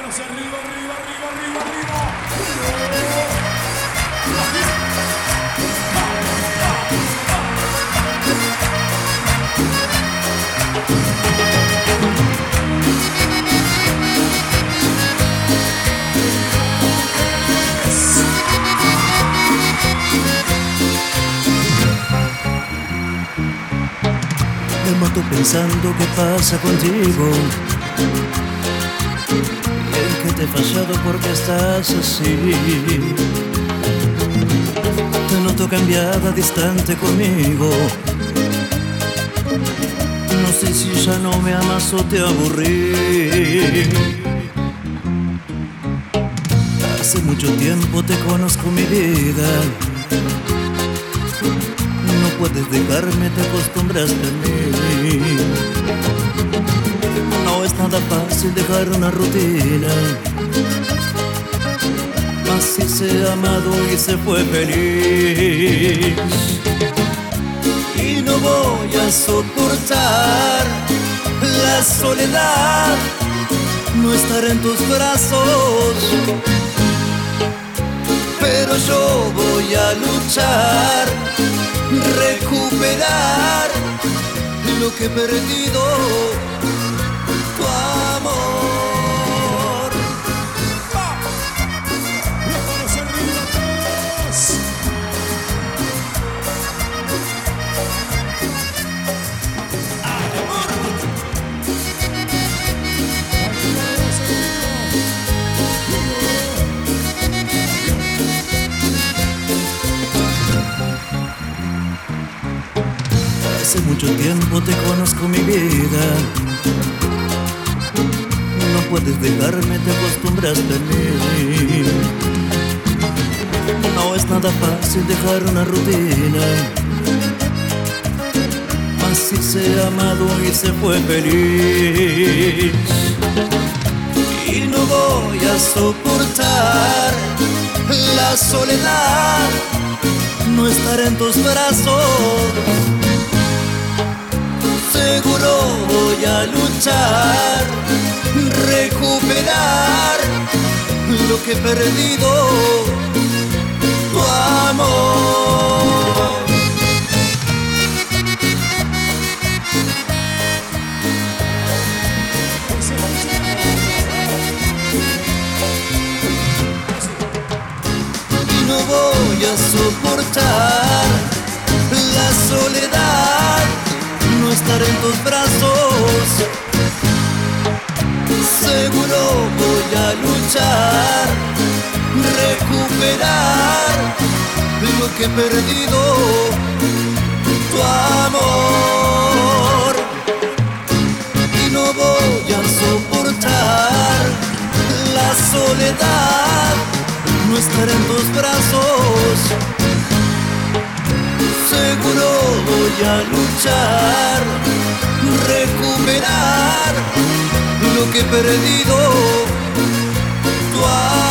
Manos arriba, arriba, arriba, arriba, arriba. Me mato pensando qué pasa contigo, en que te he fallado porque estás así. Te noto cambiada, distante conmigo. No sé si ya no me amas o te aburrí. Hace mucho tiempo te conozco, mi vida. No puedes dejarme, te acostumbraste a mí. No es nada fácil dejar una rutina, así se ha amado y se fue feliz. Y no voy a soportar la soledad, no estar en tus brazos, pero yo voy a luchar, recuperar lo que he perdido, tu amor. Manos arriba, todos. Hace mucho tiempo te conozco, mi vida. No puedes dejarme, te acostumbraste a mí. No es nada fácil dejar una rutina, así se ha amado y se fue feliz. Y no voy a soportar la soledad, no estar en tus brazos. Seguro voy a luchar, recuperar lo que he perdido, tu amor. Y no voy a soportar la soledad, no estar en tus brazos. Seguro voy a luchar, recuperar lo que he perdido, tu amor. Y no voy a soportar la soledad, no estar en tus brazos. Seguro voy a luchar, recuperar lo que he perdido, tu amor.